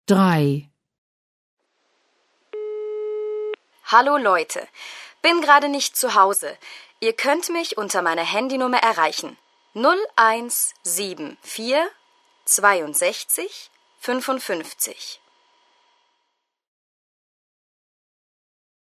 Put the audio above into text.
3. Hallo Leute, bin gerade nicht zu Hause. Ihr könnt mich unter meiner Handynummer erreichen. 0174 62 55.